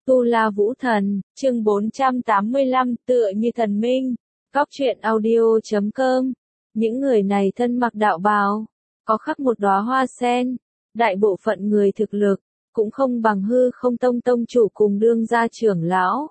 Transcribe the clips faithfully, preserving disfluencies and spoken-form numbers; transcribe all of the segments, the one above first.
Tu La Vũ Thần, chương bốn trăm tám mươi lăm, tựa như thần minh. Góc truyện audio chấm com. Những người này thân mặc đạo bào, có khắc một đóa hoa sen, đại bộ phận người thực lực cũng không bằng Hư Không Tông tông chủ cùng đương gia trưởng lão.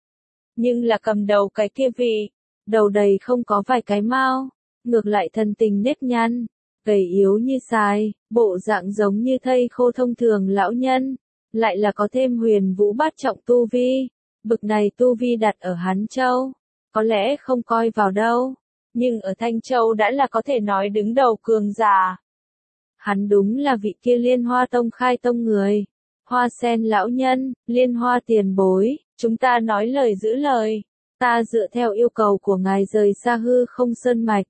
Nhưng là cầm đầu cái kia vị, đầu đầy không có vài cái mao, ngược lại thân tình nếp nhăn, gầy yếu như sài, bộ dạng giống như thây khô thông thường lão nhân, lại là có thêm huyền vũ bát trọng tu vi. Bực này tu vi đặt ở Hán Châu, có lẽ không coi vào đâu, nhưng ở Thanh Châu đã là có thể nói đứng đầu cường giả. Hắn đúng là vị kia Liên Hoa Tông khai tông người. Hoa sen lão nhân, Liên Hoa tiền bối, chúng ta nói lời giữ lời. Ta dựa theo yêu cầu của ngài rời xa Hư Không Sơn Mạch.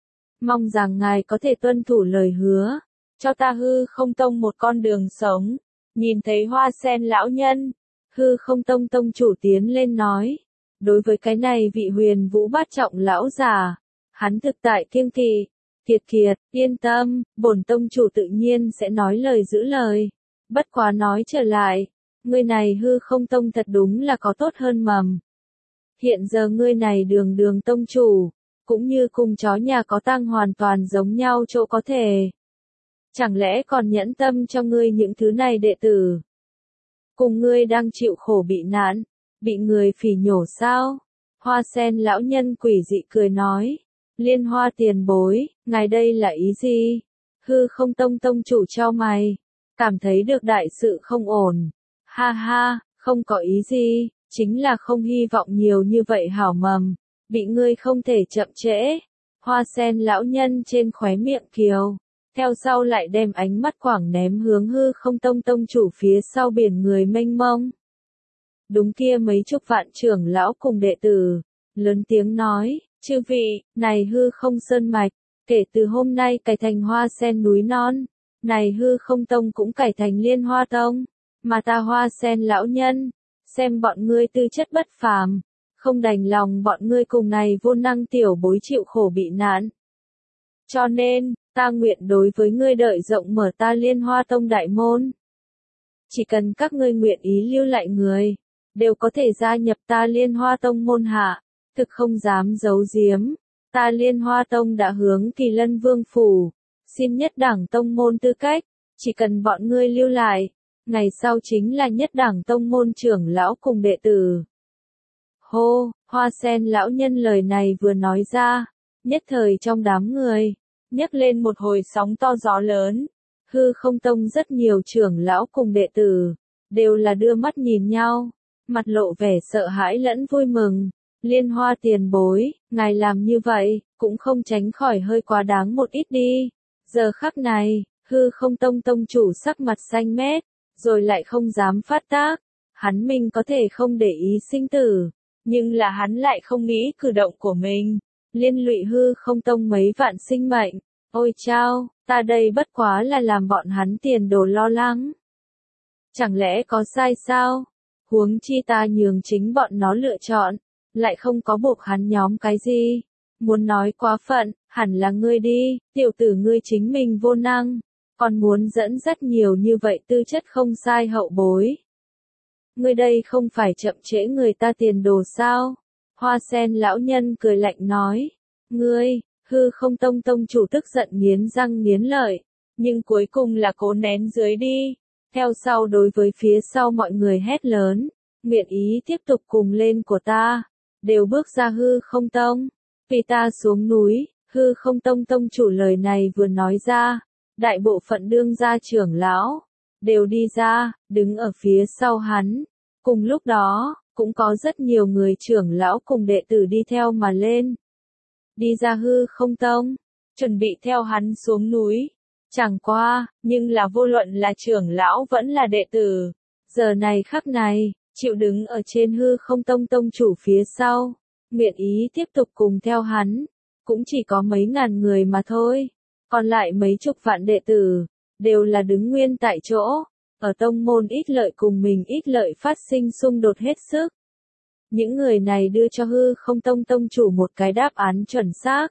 Mong rằng ngài có thể tuân thủ lời hứa, cho ta Hư Không Tông một con đường sống. Nhìn thấy hoa sen lão nhân, Hư Không Tông tông chủ tiến lên nói. Đối với cái này vị huyền vũ bát trọng lão già, hắn thực tại kiêng kỵ. Kiệt kiệt, yên tâm, bổn tông chủ tự nhiên sẽ nói lời giữ lời. Bất quá nói trở lại, ngươi này Hư Không Tông thật đúng là có tốt hơn mầm. Hiện giờ ngươi này đường đường tông chủ, cũng như cùng chó nhà có tang hoàn toàn giống nhau chỗ có thể. Chẳng lẽ còn nhẫn tâm cho ngươi những thứ này đệ tử? Cùng ngươi đang chịu khổ bị nạn, bị người phỉ nhổ sao? Hoa sen lão nhân quỷ dị cười nói. Liên Hoa tiền bối, ngài đây là ý gì? Hư Không Tông tông chủ trao mày, cảm thấy được đại sự không ổn. Ha ha, không có ý gì, chính là không hy vọng nhiều như vậy hảo mầm, bị ngươi không thể chậm trễ. Hoa sen lão nhân trên khóe miệng kiều, theo sau lại đem ánh mắt quảng ném hướng Hư Không Tông tông chủ phía sau biển người mênh mông. Đúng kia mấy chục vạn trưởng lão cùng đệ tử, lớn tiếng nói. Chư vị, này Hư Không Sơn Mạch, kể từ hôm nay cải thành Hoa Sen núi non, này Hư Không Tông cũng cải thành Liên Hoa Tông, mà ta Hoa Sen lão nhân, xem bọn ngươi tư chất bất phàm, không đành lòng bọn ngươi cùng này vô năng tiểu bối chịu khổ bị nạn. Cho nên, ta nguyện đối với ngươi đợi rộng mở ta Liên Hoa Tông đại môn. Chỉ cần các ngươi nguyện ý lưu lại người, đều có thể gia nhập ta Liên Hoa Tông môn hạ. Thực không dám giấu giếm, ta Liên Hoa Tông đã hướng Kỳ Lân Vương phủ, xin nhất đảng tông môn tư cách, chỉ cần bọn ngươi lưu lại, ngày sau chính là nhất đảng tông môn trưởng lão cùng đệ tử. Hô, hoa sen lão nhân lời này vừa nói ra, nhất thời trong đám người, nhấc lên một hồi sóng to gió lớn. Hư Không Tông rất nhiều trưởng lão cùng đệ tử, đều là đưa mắt nhìn nhau, mặt lộ vẻ sợ hãi lẫn vui mừng. Liên Hoa tiền bối, ngài làm như vậy, cũng không tránh khỏi hơi quá đáng một ít đi. Giờ khắc này, Hư Không Tông tông chủ sắc mặt xanh mét, rồi lại không dám phát tác. Hắn mình có thể không để ý sinh tử, nhưng là hắn lại không nghĩ cử động của mình. Liên lụy Hư Không Tông mấy vạn sinh mệnh. Ôi chao, ta đây bất quá là làm bọn hắn tiền đồ lo lắng. Chẳng lẽ có sai sao? Huống chi ta nhường chính bọn nó lựa chọn. Lại không có buộc hắn nhóm cái gì. Muốn nói quá phận, hẳn là ngươi đi, tiểu tử ngươi chính mình vô năng, còn muốn dẫn rất nhiều như vậy tư chất không sai hậu bối. Ngươi đây không phải chậm trễ người ta tiền đồ sao? Hoa sen lão nhân cười lạnh nói. Ngươi, Hư Không Tông tông chủ tức giận nghiến răng nghiến lợi, nhưng cuối cùng là cố nén dưới đi. Theo sau đối với phía sau mọi người hét lớn, nguyện ý tiếp tục cùng lên của ta. Đều bước ra Hư Không Tông, vì ta xuống núi. Hư Không Tông tông chủ lời này vừa nói ra, đại bộ phận đương gia trưởng lão, đều đi ra, đứng ở phía sau hắn. Cùng lúc đó, cũng có rất nhiều người trưởng lão cùng đệ tử đi theo mà lên. Đi ra Hư Không Tông, chuẩn bị theo hắn xuống núi. Chẳng qua, nhưng là vô luận là trưởng lão vẫn là đệ tử. Giờ này khắc này, chịu đứng ở trên Hư Không Tông tông chủ phía sau, nguyện ý tiếp tục cùng theo hắn, cũng chỉ có mấy ngàn người mà thôi, còn lại mấy chục vạn đệ tử, đều là đứng nguyên tại chỗ, ở tông môn ít lợi cùng mình ít lợi phát sinh xung đột hết sức. Những người này đưa cho Hư Không Tông tông chủ một cái đáp án chuẩn xác.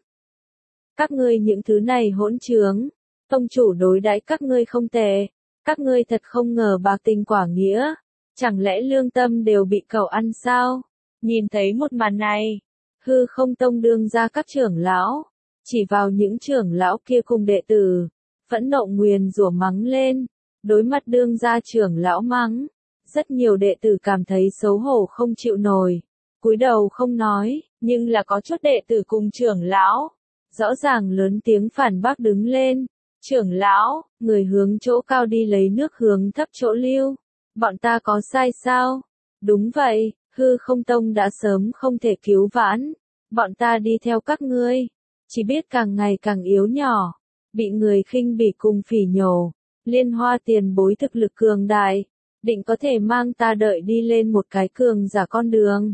Các ngươi những thứ này hỗn trướng, tông chủ đối đãi các ngươi không tệ, các ngươi thật không ngờ bạc tình quả nghĩa. Chẳng lẽ lương tâm đều bị cậu ăn sao? Nhìn thấy một màn này, hư không tông đương ra các trưởng lão, chỉ vào những trưởng lão kia cùng đệ tử, phẫn nộ nguyền rủa mắng lên, đối mặt đương ra trưởng lão mắng. Rất nhiều đệ tử cảm thấy xấu hổ không chịu nổi, cúi đầu không nói, nhưng là có chút đệ tử cùng trưởng lão, rõ ràng lớn tiếng phản bác đứng lên. Trưởng lão, người hướng chỗ cao đi lấy nước hướng thấp chỗ lưu, bọn ta có sai sao? Đúng vậy, hư không tông đã sớm không thể cứu vãn, bọn ta đi theo các ngươi, chỉ biết càng ngày càng yếu nhỏ, bị người khinh bỉ cùng phỉ nhổ. Liên Hoa tiền bối thực lực cường đại, định có thể mang ta đợi đi lên một cái cường giả con đường.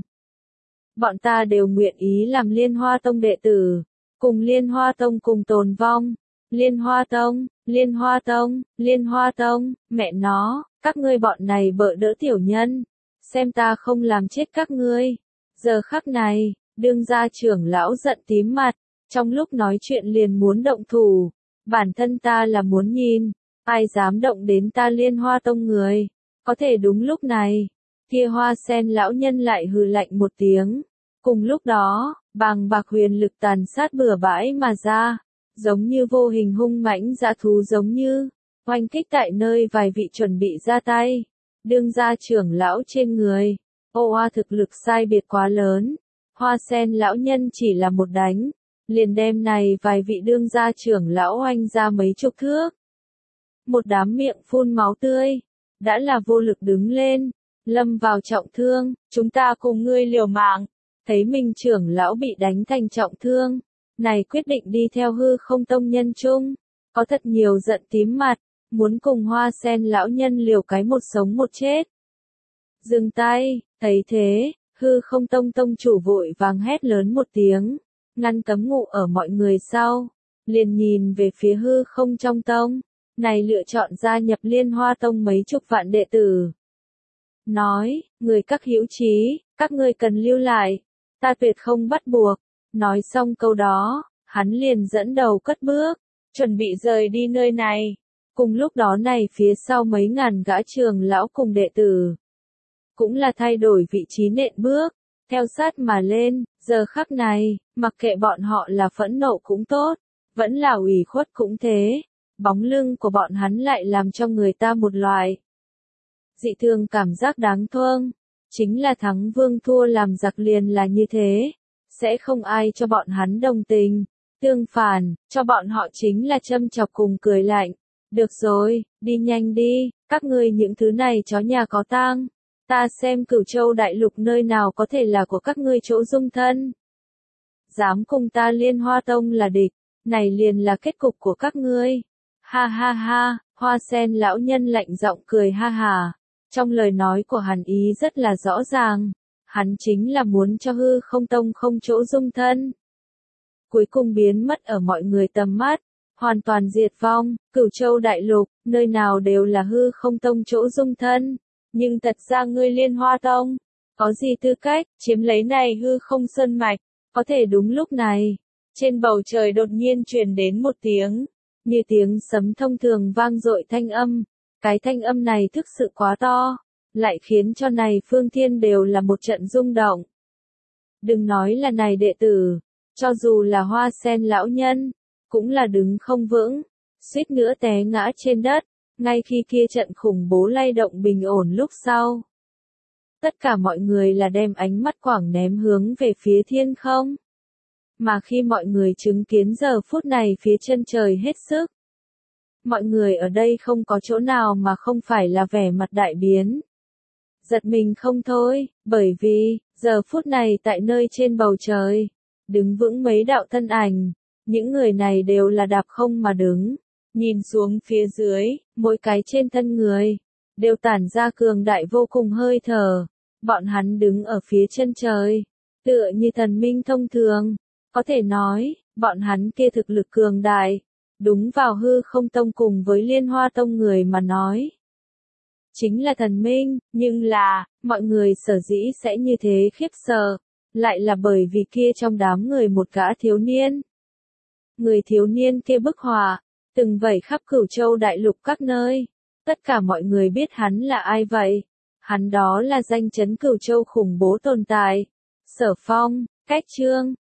Bọn ta đều nguyện ý làm Liên Hoa tông đệ tử, cùng Liên Hoa tông cùng tồn vong. Liên Hoa tông, Liên Hoa tông, Liên Hoa tông, mẹ nó, các ngươi bọn này bợ đỡ tiểu nhân, xem ta không làm chết các ngươi. Giờ khắc này, đương gia trưởng lão giận tím mặt, trong lúc nói chuyện liền muốn động thủ, bản thân ta là muốn nhìn, ai dám động đến ta Liên Hoa tông người. Có thể đúng lúc này, kia Hoa Sen lão nhân lại hừ lạnh một tiếng, cùng lúc đó, bàng bạc huyền lực tàn sát bừa bãi mà ra, giống như vô hình hung mãnh dã thú giống như, oanh kích tại nơi vài vị chuẩn bị ra tay, đương gia trưởng lão trên người. Ô oa thực lực sai biệt quá lớn, Hoa Sen lão nhân chỉ là một đánh, liền đem này vài vị đương gia trưởng lão oanh ra mấy chục thước. Một đám miệng phun máu tươi, đã là vô lực đứng lên, lâm vào trọng thương, chúng ta cùng ngươi liều mạng. Thấy mình trưởng lão bị đánh thành trọng thương, này quyết định đi theo hư không tông nhân chung, có thật nhiều giận tím mặt, muốn cùng Hoa Sen lão nhân liều cái một sống một chết. Dừng tay, thấy thế, hư không tông tông chủ vội vàng hét lớn một tiếng, ngăn cấm ngụ ở mọi người sau, liền nhìn về phía hư không trong tông, này lựa chọn gia nhập Liên Hoa tông mấy chục vạn đệ tử. Nói, người các hữu trí, các ngươi cần lưu lại, ta tuyệt không bắt buộc. Nói xong câu đó, hắn liền dẫn đầu cất bước, chuẩn bị rời đi nơi này. Cùng lúc đó này phía sau mấy ngàn gã trường lão cùng đệ tử, cũng là thay đổi vị trí nện bước, theo sát mà lên. Giờ khắc này, mặc kệ bọn họ là phẫn nộ cũng tốt, vẫn là ủy khuất cũng thế, bóng lưng của bọn hắn lại làm cho người ta một loại dị thường cảm giác đáng thương. Chính là thắng vương thua làm giặc liền là như thế, sẽ không ai cho bọn hắn đồng tình, tương phản, cho bọn họ chính là châm chọc cùng cười lạnh. Được rồi, đi nhanh đi, các ngươi những thứ này chó nhà có tang, ta xem Cửu Châu đại lục nơi nào có thể là của các ngươi chỗ dung thân. Dám cùng ta Liên Hoa tông là địch, này liền là kết cục của các ngươi. Ha ha ha, Hoa Sen lão nhân lạnh giọng cười ha hà. Trong lời nói của hắn ý rất là rõ ràng, hắn chính là muốn cho hư không tông không chỗ dung thân. Cuối cùng biến mất ở mọi người tầm mắt, hoàn toàn diệt vong. Cửu Châu đại lục, nơi nào đều là hư không tông chỗ dung thân, nhưng thật ra ngươi Liên Hoa tông, có gì tư cách chiếm lấy này hư không sơn mạch. Có thể đúng lúc này, trên bầu trời đột nhiên truyền đến một tiếng, như tiếng sấm thông thường vang dội thanh âm. Cái thanh âm này thực sự quá to, lại khiến cho này phương thiên đều là một trận rung động. Đừng nói là này đệ tử, cho dù là Hoa Sen lão nhân, cũng là đứng không vững, suýt nữa té ngã trên đất, ngay khi kia trận khủng bố lay động bình ổn lúc sau. Tất cả mọi người là đem ánh mắt quảng ném hướng về phía thiên không. Mà khi mọi người chứng kiến giờ phút này phía chân trời hết sức, mọi người ở đây không có chỗ nào mà không phải là vẻ mặt đại biến. Giật mình không thôi, bởi vì, giờ phút này tại nơi trên bầu trời, đứng vững mấy đạo thân ảnh, những người này đều là đạp không mà đứng, nhìn xuống phía dưới, mỗi cái trên thân người, đều tản ra cường đại vô cùng hơi thở, bọn hắn đứng ở phía chân trời, tựa như thần minh thông thường, có thể nói, bọn hắn kia thực lực cường đại. Đúng vào hư không tông cùng với Liên Hoa tông người mà nói, chính là thần minh, nhưng là, mọi người sở dĩ sẽ như thế khiếp sợ, lại là bởi vì kia trong đám người một gã thiếu niên. Người thiếu niên kia bức họa, từng vẩy khắp Cửu Châu đại lục các nơi, tất cả mọi người biết hắn là ai vậy, Hắn đó là danh chấn Cửu Châu khủng bố tồn tại. Sở Phong, cách chương